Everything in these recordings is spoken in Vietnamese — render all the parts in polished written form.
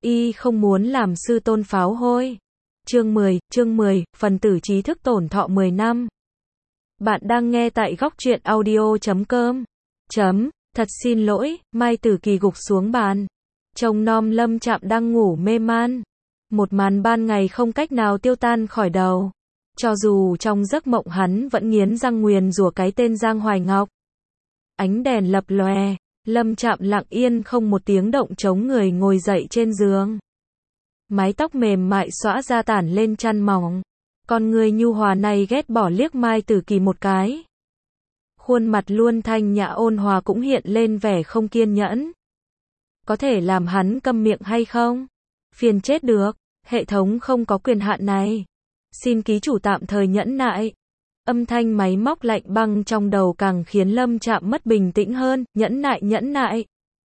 Y không muốn làm sư tôn pháo hôi. Chương 10, phần tử trí thức tổn thọ 10 năm. Bạn đang nghe tại góc truyện audio.com. Thật xin lỗi, Mai Tử Kỳ gục xuống bàn. Trông nom Lâm Trạm đang ngủ mê man. Một màn ban ngày không cách nào tiêu tan khỏi đầu. Cho dù trong giấc mộng hắn vẫn nghiến răng nguyền rủa cái tên Giang Hoài Ngọc. Ánh đèn lập lòe, Lâm Trạm lặng yên không một tiếng động chống người ngồi dậy trên giường. Mái tóc mềm mại xõa ra tản lên chăn mỏng. Con người nhu hòa này ghét bỏ liếc Mai Tử Kỳ một cái. Khuôn mặt luôn thanh nhã ôn hòa cũng hiện lên vẻ không kiên nhẫn. Có thể làm hắn câm miệng hay không? Phiền chết được, hệ thống không có quyền hạn này. Xin ký chủ tạm thời nhẫn nại. Âm thanh máy móc lạnh băng trong đầu càng khiến Lâm Trạm mất bình tĩnh hơn, nhẫn nại.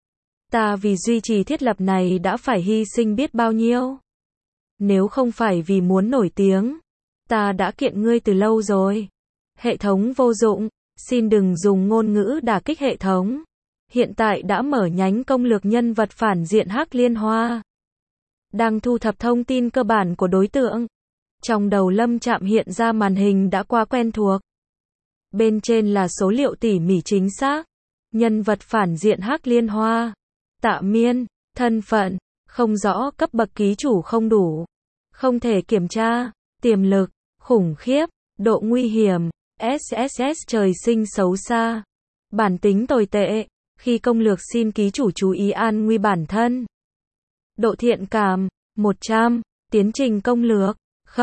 Ta vì duy trì thiết lập này đã phải hy sinh biết bao nhiêu. Nếu không phải vì muốn nổi tiếng, ta đã kiện ngươi từ lâu rồi. Hệ thống vô dụng, xin đừng dùng ngôn ngữ đả kích hệ thống. Hiện tại đã mở nhánh công lược nhân vật phản diện Hắc Liên Hoa. Đang thu thập thông tin cơ bản của đối tượng. Trong đầu Lâm Trạm hiện ra màn hình đã quá quen thuộc. Bên trên là số liệu tỉ mỉ chính xác. Nhân vật phản diện Hắc Liên Hoa. Tạ Miên, thân phận, không rõ, cấp bậc ký chủ không đủ. Không thể kiểm tra, tiềm lực, khủng khiếp, độ nguy hiểm, SSS trời sinh xấu xa. Bản tính tồi tệ, khi công lược xin ký chủ chú ý an nguy bản thân. Độ thiện cảm, 100, tiến trình công lược,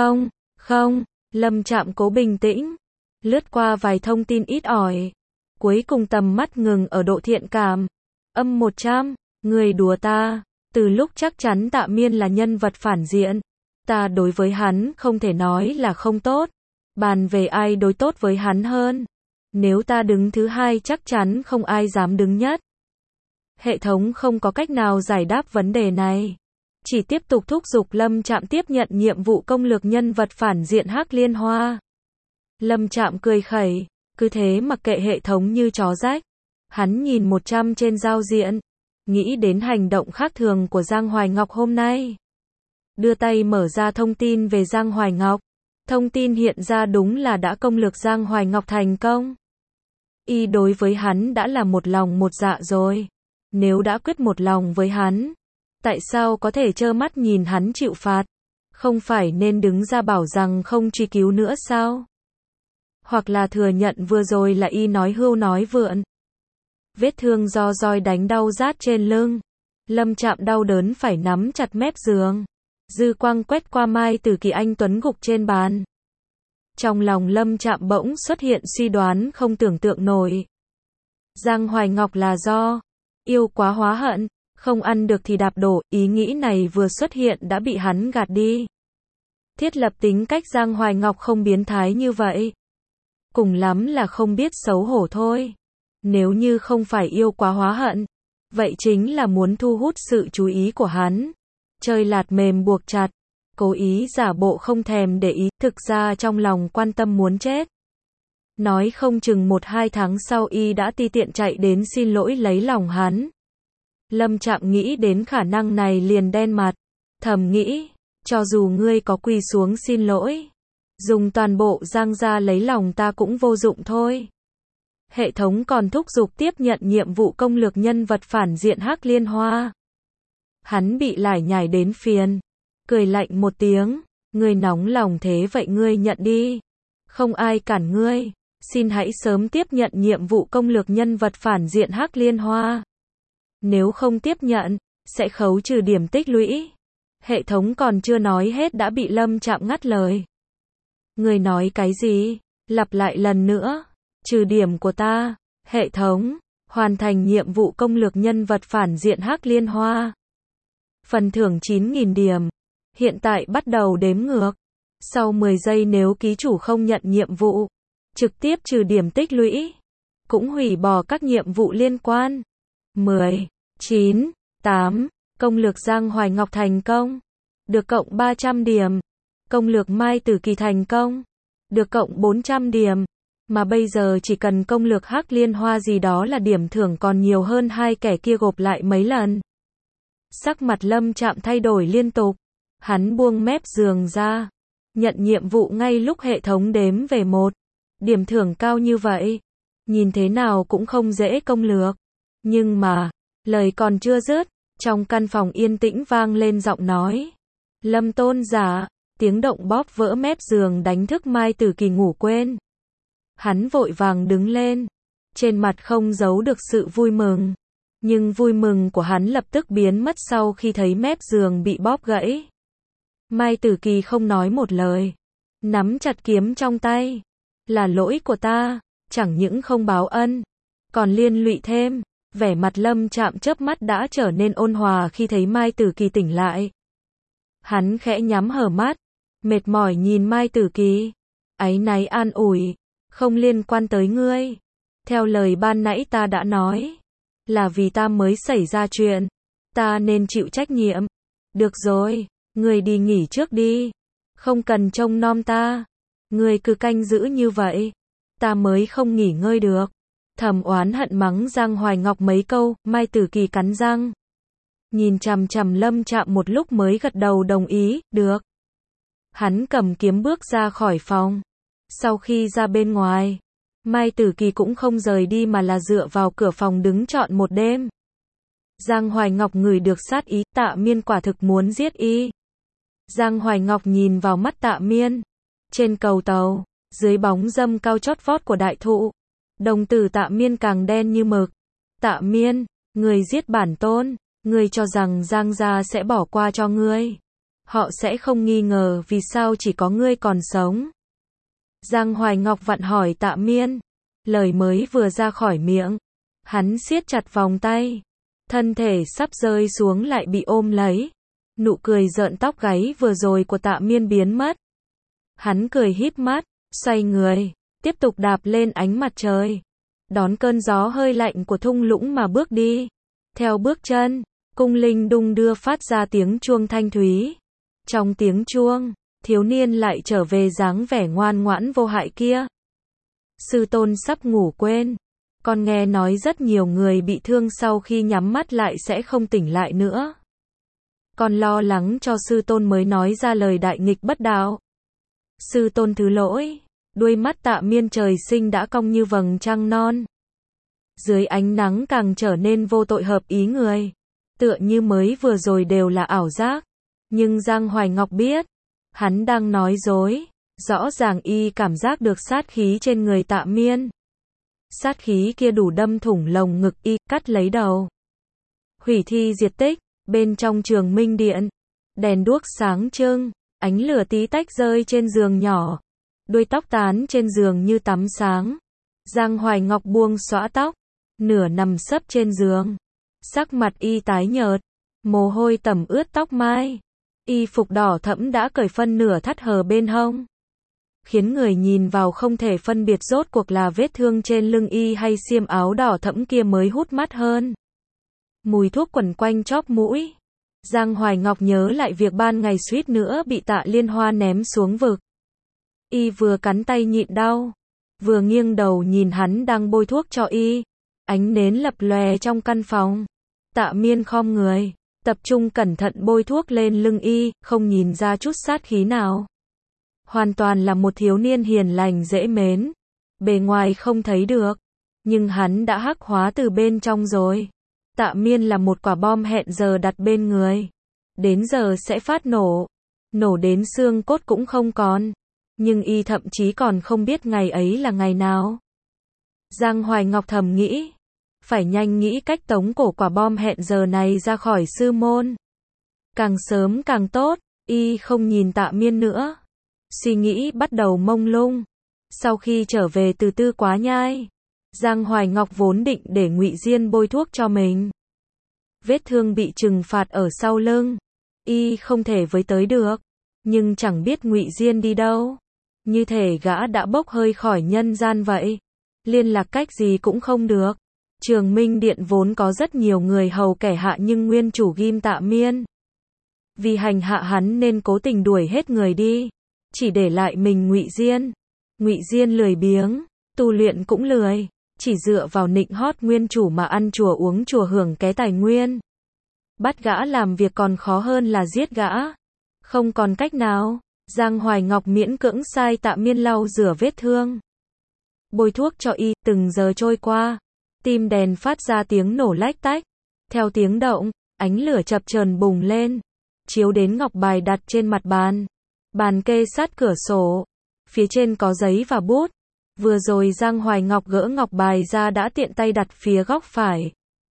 không, Lâm Trạm cố bình tĩnh, lướt qua vài thông tin ít ỏi. Cuối cùng tầm mắt ngừng ở độ thiện cảm, âm 100, người đùa ta, từ lúc chắc chắn Tạ Miên là nhân vật phản diện, ta đối với hắn không thể nói là không tốt, bàn về ai đối tốt với hắn hơn. Nếu ta đứng thứ hai chắc chắn không ai dám đứng nhất. Hệ thống không có cách nào giải đáp vấn đề này. Chỉ tiếp tục thúc giục Lâm Trạm tiếp nhận nhiệm vụ công lược nhân vật phản diện Hắc Liên Hoa. Lâm Trạm cười khẩy, cứ thế mặc kệ hệ thống như chó rách. Hắn nhìn 100 trên giao diện, nghĩ đến hành động khác thường của Giang Hoài Ngọc hôm nay. Đưa tay mở ra thông tin về Giang Hoài Ngọc. Thông tin hiện ra đúng là đã công lược Giang Hoài Ngọc thành công. Y đối với hắn đã là một lòng một dạ rồi. Nếu đã quyết một lòng với hắn, tại sao có thể trơ mắt nhìn hắn chịu phạt? Không phải nên đứng ra bảo rằng không truy cứu nữa sao? Hoặc là thừa nhận vừa rồi là Y nói hưu nói vượn. Vết thương do roi đánh đau rát trên lưng. Lâm Trạm đau đớn phải nắm chặt mép giường. Dư quang quét qua Mai Tử Kỳ anh tuấn gục trên bàn. Trong lòng Lâm Trạm bỗng xuất hiện suy đoán không tưởng tượng nổi. Giang Hoài Ngọc là do yêu quá hóa hận, không ăn được thì đạp đổ, ý nghĩ này vừa xuất hiện đã bị hắn gạt đi. Thiết lập tính cách Giang Hoài Ngọc không biến thái như vậy. Cùng lắm là không biết xấu hổ thôi. Nếu như không phải yêu quá hóa hận, vậy chính là muốn thu hút sự chú ý của hắn. Chơi lạt mềm buộc chặt, cố ý giả bộ không thèm để ý, thực ra trong lòng quan tâm muốn chết. Nói không chừng 1-2 tháng sau Y đã ti tiện chạy đến xin lỗi lấy lòng hắn. Lâm Trạm nghĩ đến khả năng này liền đen mặt, thầm nghĩ, cho dù ngươi có quỳ xuống xin lỗi, dùng toàn bộ Giang gia lấy lòng ta cũng vô dụng thôi. Hệ thống còn thúc giục tiếp nhận nhiệm vụ công lược nhân vật phản diện Hắc Liên Hoa. Hắn bị lải nhải đến phiền, cười lạnh một tiếng, ngươi nóng lòng thế vậy ngươi nhận đi. Không ai cản ngươi, xin hãy sớm tiếp nhận nhiệm vụ công lược nhân vật phản diện Hắc Liên Hoa. Nếu không tiếp nhận, sẽ khấu trừ điểm tích lũy. Hệ thống còn chưa nói hết đã bị Lâm Trạm ngắt lời. Ngươi nói cái gì? Lặp lại lần nữa. Trừ điểm của ta. Hệ thống, hoàn thành nhiệm vụ công lược nhân vật phản diện Hắc Liên Hoa. Phần thưởng 9.000 điểm. Hiện tại bắt đầu đếm ngược. Sau 10 giây nếu ký chủ không nhận nhiệm vụ, trực tiếp trừ điểm tích lũy. Cũng hủy bỏ các nhiệm vụ liên quan. 10, 9, 8, công lược Giang Hoài Ngọc thành công. Được cộng 300 điểm. Công lược Mai Tử Kỳ thành công. Được cộng 400 điểm. Mà bây giờ chỉ cần công lược Hắc Liên Hoa gì đó là điểm thưởng còn nhiều hơn hai kẻ kia gộp lại mấy lần. Sắc mặt Lâm Trạm thay đổi liên tục. Hắn buông mép giường ra, nhận nhiệm vụ ngay lúc hệ thống đếm về 1. Điểm thưởng cao như vậy, nhìn thế nào cũng không dễ công lược. Nhưng mà, lời còn chưa dứt, trong căn phòng yên tĩnh vang lên giọng nói. Lâm Tôn giả, tiếng động bóp vỡ mép giường đánh thức Mai Tử Kỳ ngủ quên. Hắn vội vàng đứng lên, trên mặt không giấu được sự vui mừng. Nhưng vui mừng của hắn lập tức biến mất sau khi thấy mép giường bị bóp gãy. Mai Tử Kỳ không nói một lời, nắm chặt kiếm trong tay. Là lỗi của ta, chẳng những không báo ân, còn liên lụy thêm. Vẻ mặt Lâm Trạm chớp mắt đã trở nên ôn hòa khi thấy Mai Tử Kỳ tỉnh lại. Hắn khẽ nhắm hờ mắt, mệt mỏi nhìn Mai Tử Kỳ, áy náy an ủi, không liên quan tới ngươi. Theo lời ban nãy ta đã nói, là vì ta mới xảy ra chuyện, ta nên chịu trách nhiệm. Được rồi, ngươi đi nghỉ trước đi, không cần trông nom ta. Ngươi cứ canh giữ như vậy, ta mới không nghỉ ngơi được. Thầm oán hận mắng Giang Hoài Ngọc mấy câu, Mai Tử Kỳ cắn răng. Nhìn chằm chằm Lâm Trạm một lúc mới gật đầu đồng ý, được. Hắn cầm kiếm bước ra khỏi phòng. Sau khi ra bên ngoài, Mai Tử Kỳ cũng không rời đi mà là dựa vào cửa phòng đứng trọn một đêm. Giang Hoài Ngọc ngửi được sát ý, Tạ Miên quả thực muốn giết y. Giang Hoài Ngọc nhìn vào mắt Tạ Miên. Trên cầu tàu, dưới bóng râm cao chót vót của đại thụ, đồng tử Tạ Miên càng đen như mực. Tạ Miên, người giết bản tôn, ngươi cho rằng Giang gia sẽ bỏ qua cho ngươi. Họ sẽ không nghi ngờ vì sao chỉ có ngươi còn sống. Giang Hoài Ngọc vặn hỏi Tạ Miên. Lời mới vừa ra khỏi miệng, hắn siết chặt vòng tay. Thân thể sắp rơi xuống lại bị ôm lấy. Nụ cười rợn tóc gáy vừa rồi của Tạ Miên biến mất. Hắn cười híp mắt, xoay người, tiếp tục đạp lên ánh mặt trời. Đón cơn gió hơi lạnh của thung lũng mà bước đi. Theo bước chân, cung linh đung đưa phát ra tiếng chuông thanh thúy. Trong tiếng chuông, thiếu niên lại trở về dáng vẻ ngoan ngoãn vô hại kia. Sư tôn sắp ngủ quên. Con nghe nói rất nhiều người bị thương sau khi nhắm mắt lại sẽ không tỉnh lại nữa. Con lo lắng cho sư tôn mới nói ra lời đại nghịch bất đạo. Sư tôn thứ lỗi. Đuôi mắt Tạ Miên trời sinh đã cong như vầng trăng non. Dưới ánh nắng càng trở nên vô tội hợp ý người. Tựa như mới vừa rồi đều là ảo giác. Nhưng Giang Hoài Ngọc biết, hắn đang nói dối. Rõ ràng y cảm giác được sát khí trên người Tạ Miên. Sát khí kia đủ đâm thủng lồng ngực y, cắt lấy đầu. Hủy thi diệt tích, bên trong Trường Minh Điện. Đèn đuốc sáng trưng, ánh lửa tí tách rơi trên giường nhỏ. Đuôi tóc tán trên giường như tắm sáng. Giang Hoài Ngọc buông xõa tóc, nửa nằm sấp trên giường. Sắc mặt y tái nhợt, mồ hôi tẩm ướt tóc mai. Y phục đỏ thẫm đã cởi phân nửa thắt hở bên hông, khiến người nhìn vào không thể phân biệt rốt cuộc là vết thương trên lưng y hay xiêm áo đỏ thẫm kia mới hút mắt hơn. Mùi thuốc quẩn quanh chóp mũi. Giang Hoài Ngọc nhớ lại việc ban ngày suýt nữa bị Tạ Liên Hoa ném xuống vực. Y vừa cắn tay nhịn đau, vừa nghiêng đầu nhìn hắn đang bôi thuốc cho y. Ánh nến lập lòe trong căn phòng. Tạ Miên khom người, tập trung cẩn thận bôi thuốc lên lưng y, không nhìn ra chút sát khí nào. Hoàn toàn là một thiếu niên hiền lành dễ mến. Bề ngoài không thấy được, nhưng hắn đã hắc hóa từ bên trong rồi. Tạ Miên là một quả bom hẹn giờ đặt bên người. Đến giờ sẽ phát nổ. Nổ đến xương cốt cũng không còn. Nhưng y thậm chí còn không biết ngày ấy là ngày nào. Giang Hoài Ngọc thầm nghĩ. Phải nhanh nghĩ cách tống cổ quả bom hẹn giờ này ra khỏi sư môn. Càng sớm càng tốt. Y không nhìn Tạ Miên nữa. Suy nghĩ bắt đầu mông lung. Sau khi trở về từ Tư Quá Nhai, Giang Hoài Ngọc vốn định để Ngụy Diên bôi thuốc cho mình. Vết thương bị trừng phạt ở sau lưng, y không thể với tới được, nhưng chẳng biết Ngụy Diên đi đâu. Như thể gã đã bốc hơi khỏi nhân gian vậy. Liên lạc cách gì cũng không được. Trường Minh Điện vốn có rất nhiều người hầu kẻ hạ nhưng nguyên chủ ghim Tạ Miên. Vì hành hạ hắn nên cố tình đuổi hết người đi, chỉ để lại mình Ngụy Diên. Ngụy Diên lười biếng, tu luyện cũng lười, chỉ dựa vào nịnh hót nguyên chủ mà ăn chùa uống chùa hưởng ké tài nguyên. Bắt gã làm việc còn khó hơn là giết gã. Không còn cách nào, Giang Hoài Ngọc miễn cưỡng sai Tạ Miên lau rửa vết thương. Bôi thuốc cho y, từng giờ trôi qua. Tim đèn phát ra tiếng nổ lách tách. Theo tiếng động, ánh lửa chập chờn bùng lên. Chiếu đến ngọc bài đặt trên mặt bàn. Bàn kê sát cửa sổ. Phía trên có giấy và bút. Vừa rồi Giang Hoài Ngọc gỡ ngọc bài ra đã tiện tay đặt phía góc phải.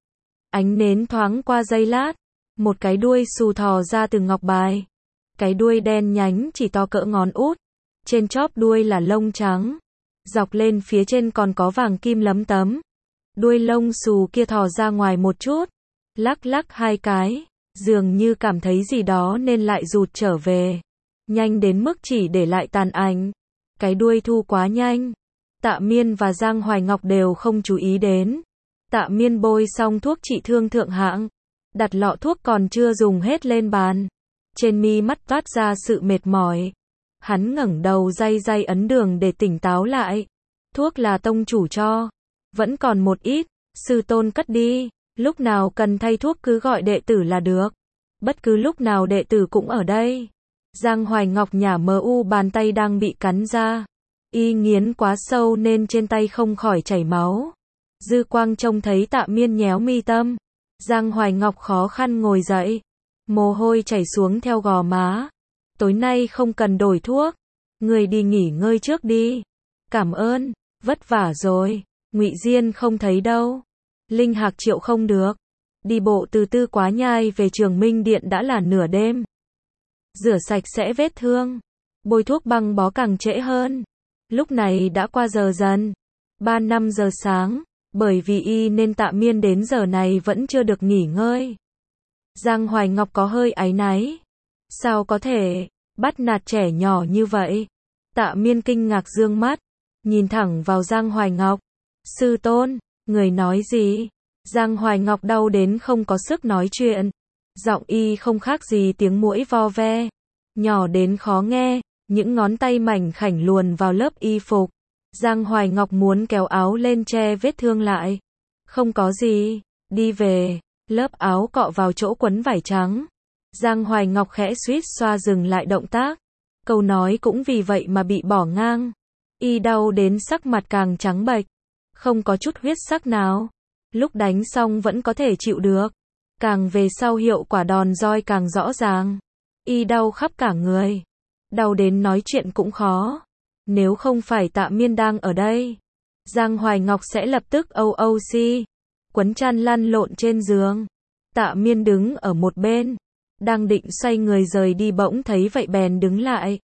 Ánh nến thoáng qua giây lát. Một cái đuôi xù thò ra từ ngọc bài. Cái đuôi đen nhánh chỉ to cỡ ngón út. Trên chóp đuôi là lông trắng. Dọc lên phía trên còn có vàng kim lấm tấm. Đuôi lông xù kia thò ra ngoài một chút. Lắc lắc hai cái. Dường như cảm thấy gì đó nên lại rụt trở về. Nhanh đến mức chỉ để lại tàn ảnh. Cái đuôi thu quá nhanh. Tạ Miên và Giang Hoài Ngọc đều không chú ý đến. Tạ Miên bôi xong thuốc trị thương thượng hạng. Đặt lọ thuốc còn chưa dùng hết lên bàn. Trên mi mắt toát ra sự mệt mỏi. Hắn ngẩng đầu day day ấn đường để tỉnh táo lại. Thuốc là tông chủ cho. Vẫn còn một ít, sư tôn cất đi. Lúc nào cần thay thuốc cứ gọi đệ tử là được. Bất cứ lúc nào đệ tử cũng ở đây. Giang Hoài Ngọc nhả bàn tay đang bị cắn ra. Y nghiến quá sâu nên trên tay không khỏi chảy máu. Dư quang trông thấy Tạ Miên nhéo mi tâm. Giang Hoài Ngọc khó khăn ngồi dậy. Mồ hôi chảy xuống theo gò má. Tối nay không cần đổi thuốc. Người đi nghỉ ngơi trước đi. Cảm ơn, vất vả rồi. Ngụy Diên không thấy đâu. Linh Hạc Triệu không được. Đi bộ từ Tư Quá Nhai về Trường Minh Điện đã là nửa đêm. Rửa sạch sẽ vết thương. Bôi thuốc băng bó càng trễ hơn. Lúc này đã qua giờ dần. 3-5 giờ sáng. Bởi vì y nên Tạ Miên đến giờ này vẫn chưa được nghỉ ngơi. Giang Hoài Ngọc có hơi áy náy. Sao có thể bắt nạt trẻ nhỏ như vậy? Tạ Miên kinh ngạc dương mắt. Nhìn thẳng vào Giang Hoài Ngọc. Sư tôn, người nói gì? Giang Hoài Ngọc đau đến không có sức nói chuyện. Giọng y không khác gì tiếng muỗi vo ve. Nhỏ đến khó nghe. Những ngón tay mảnh khảnh luồn vào lớp y phục. Giang Hoài Ngọc muốn kéo áo lên che vết thương lại. Không có gì. Đi về. Lớp áo cọ vào chỗ quấn vải trắng. Giang Hoài Ngọc khẽ suýt xoa dừng lại động tác. Câu nói cũng vì vậy mà bị bỏ ngang. Y đau đến sắc mặt càng trắng bệch. Không có chút huyết sắc nào. Lúc đánh xong vẫn có thể chịu được. Càng về sau hiệu quả đòn roi càng rõ ràng. Y đau khắp cả người. Đau đến nói chuyện cũng khó. Nếu không phải Tạ Miên đang ở đây, Giang Hoài Ngọc sẽ lập tức OOC. Quấn chăn lăn lộn trên giường. Tạ Miên đứng ở một bên. Đang định xoay người rời đi bỗng thấy vậy bèn đứng lại.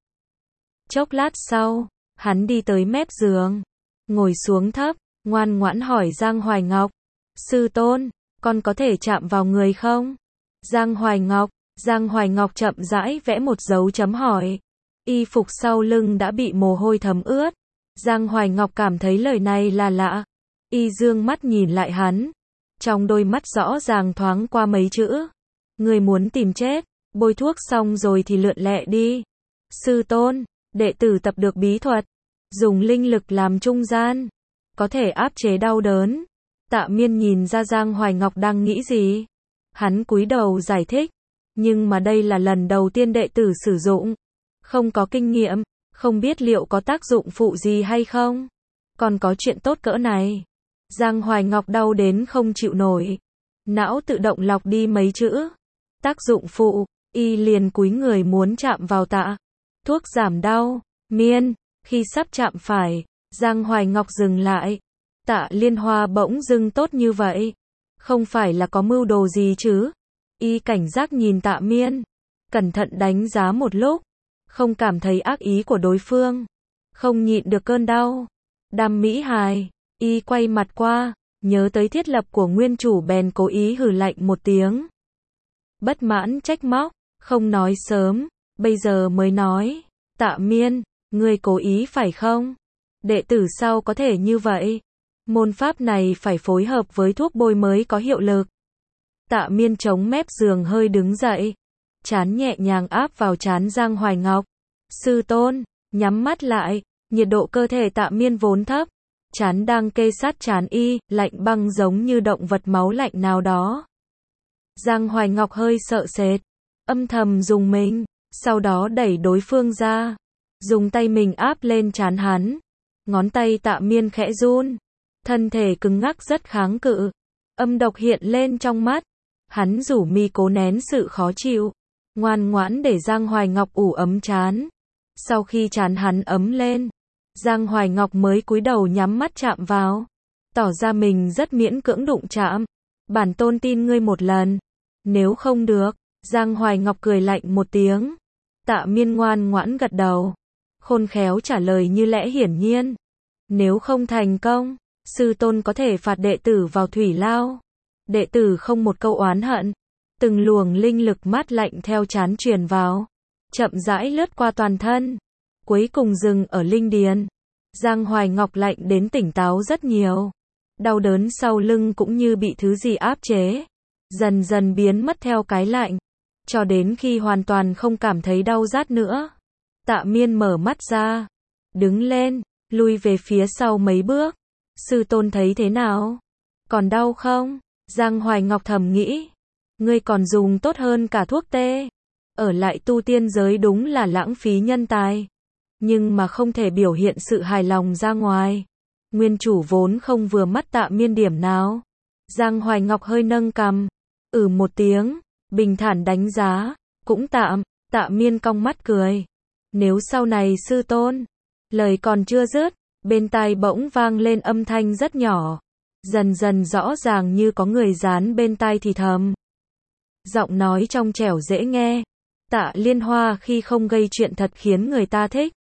Chốc lát sau, hắn đi tới mép giường. Ngồi xuống thấp, ngoan ngoãn hỏi Giang Hoài Ngọc. Sư tôn, con có thể chạm vào người không? Giang Hoài Ngọc chậm rãi vẽ một dấu chấm hỏi. Y phục sau lưng đã bị mồ hôi thấm ướt. Giang Hoài Ngọc cảm thấy lời này là lạ. Y dương mắt nhìn lại hắn. Trong đôi mắt rõ ràng thoáng qua mấy chữ. Người muốn tìm chết, bôi thuốc xong rồi thì lượn lẹ đi. Sư tôn, đệ tử tập được bí thuật. Dùng linh lực làm trung gian. Có thể áp chế đau đớn. Tạ Miên nhìn ra Giang Hoài Ngọc đang nghĩ gì. Hắn cúi đầu giải thích. Nhưng mà đây là lần đầu tiên đệ tử sử dụng. Không có kinh nghiệm, không biết liệu có tác dụng phụ gì hay không. Còn có chuyện tốt cỡ này. Giang Hoài Ngọc đau đến không chịu nổi. Não tự động lọc đi mấy chữ. Tác dụng phụ, y liền cúi người muốn chạm vào Tạ. Thuốc giảm đau, Miên, khi sắp chạm phải, Giang Hoài Ngọc dừng lại. Tạ Liên Hoa bỗng dưng tốt như vậy. Không phải là có mưu đồ gì chứ? Y cảnh giác nhìn Tạ Miên. Cẩn thận đánh giá một lúc. Không cảm thấy ác ý của đối phương. Không nhịn được cơn đau. Đam mỹ hài. Y quay mặt qua. Nhớ tới thiết lập của nguyên chủ bèn cố ý hừ lạnh một tiếng. Bất mãn trách móc. Không nói sớm. Bây giờ mới nói. Tạ Miên, ngươi cố ý phải không? Đệ tử sau có thể như vậy. Môn pháp này phải phối hợp với thuốc bôi mới có hiệu lực. Tạ Miên chống mép giường hơi đứng dậy. Trán nhẹ nhàng áp vào trán Giang Hoài Ngọc. Sư tôn, nhắm mắt lại. Nhiệt độ cơ thể Tạ Miên vốn thấp. Trán đang kê sát trán y, lạnh băng giống như động vật máu lạnh nào đó. Giang Hoài Ngọc hơi sợ sệt, âm thầm dùng mình, sau đó đẩy đối phương ra, dùng tay mình áp lên trán hắn. Ngón tay Tạ Miên khẽ run, thân thể cứng ngắc rất kháng cự, âm độc hiện lên trong mắt. Hắn rủ mi cố nén sự khó chịu, ngoan ngoãn để Giang Hoài Ngọc ủ ấm trán. Sau khi trán hắn ấm lên, Giang Hoài Ngọc mới cúi đầu nhắm mắt chạm vào, tỏ ra mình rất miễn cưỡng đụng chạm. Bản tôn tin ngươi một lần, nếu không được, Giang Hoài Ngọc cười lạnh một tiếng. Tạ Miên ngoan ngoãn gật đầu, khôn khéo trả lời như lẽ hiển nhiên. Nếu không thành công, sư tôn có thể phạt đệ tử vào thủy lao. Đệ tử không một câu oán hận. Từng luồng linh lực mát lạnh theo trán truyền vào, chậm rãi lướt qua toàn thân, cuối cùng dừng ở linh điền. Giang Hoài Ngọc lạnh đến tỉnh táo rất nhiều. Đau đớn sau lưng cũng như bị thứ gì áp chế, dần dần biến mất theo cái lạnh, cho đến khi hoàn toàn không cảm thấy đau rát nữa. Tạ Miên mở mắt ra, đứng lên, lui về phía sau mấy bước. Sư tôn thấy thế nào? Còn đau không? Giang Hoài Ngọc thầm nghĩ, ngươi còn dùng tốt hơn cả thuốc tê. Ở lại tu tiên giới đúng là lãng phí nhân tài, nhưng mà không thể biểu hiện sự hài lòng ra ngoài. Nguyên chủ vốn không vừa mắt Tạ Miên điểm nào. Giang Hoài Ngọc hơi nâng cằm, một tiếng, bình thản đánh giá, cũng tạm. Tạ Miên cong mắt cười, nếu sau này sư tôn. Lời còn chưa dứt, bên tai bỗng vang lên âm thanh rất nhỏ, dần dần rõ ràng như có người dán bên tai thì thầm. Giọng nói trong trẻo dễ nghe. Tạ Liên Hoa khi không gây chuyện thật khiến người ta thích.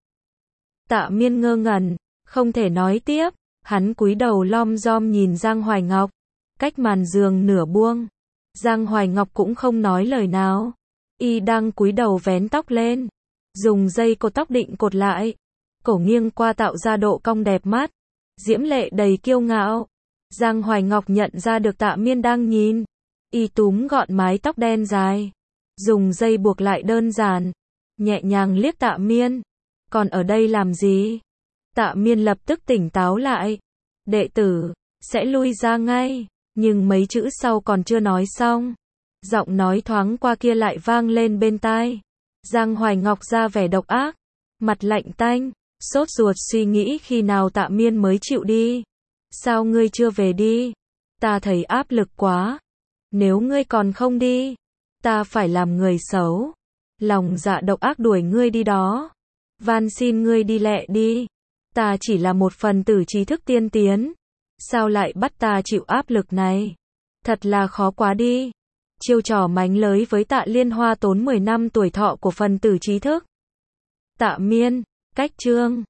Tạ Miên ngơ ngẩn, không thể nói tiếp. Hắn cúi đầu lom rom nhìn Giang Hoài Ngọc, cách màn giường nửa buông. Giang Hoài Ngọc cũng không nói lời nào, y đang cúi đầu vén tóc lên, dùng dây cột tóc định cột lại, cổ nghiêng qua tạo ra độ cong đẹp mắt, diễm lệ đầy kiêu ngạo. Giang Hoài Ngọc nhận ra được Tạ Miên đang nhìn, y túm gọn mái tóc đen dài, dùng dây buộc lại đơn giản, nhẹ nhàng liếc Tạ Miên, còn ở đây làm gì? Tạ Miên lập tức tỉnh táo lại, đệ tử sẽ lui ra ngay, nhưng mấy chữ sau còn chưa nói xong, giọng nói thoáng qua kia lại vang lên bên tai. Giang Hoài Ngọc ra vẻ độc ác, mặt lạnh tanh, sốt ruột suy nghĩ khi nào Tạ Miên mới chịu đi. Sao ngươi chưa về đi? Ta thấy áp lực quá. Nếu ngươi còn không đi, ta phải làm người xấu, lòng dạ độc ác đuổi ngươi đi đó. Van xin ngươi đi lẹ đi. Ta chỉ là một phần tử trí thức tiên tiến, sao lại bắt ta chịu áp lực này? Thật là khó quá đi. Chiêu trò mánh lới với Tạ Liên Hoa tốn 10 năm tuổi thọ của phần tử trí thức. Tạ Miên, cách chương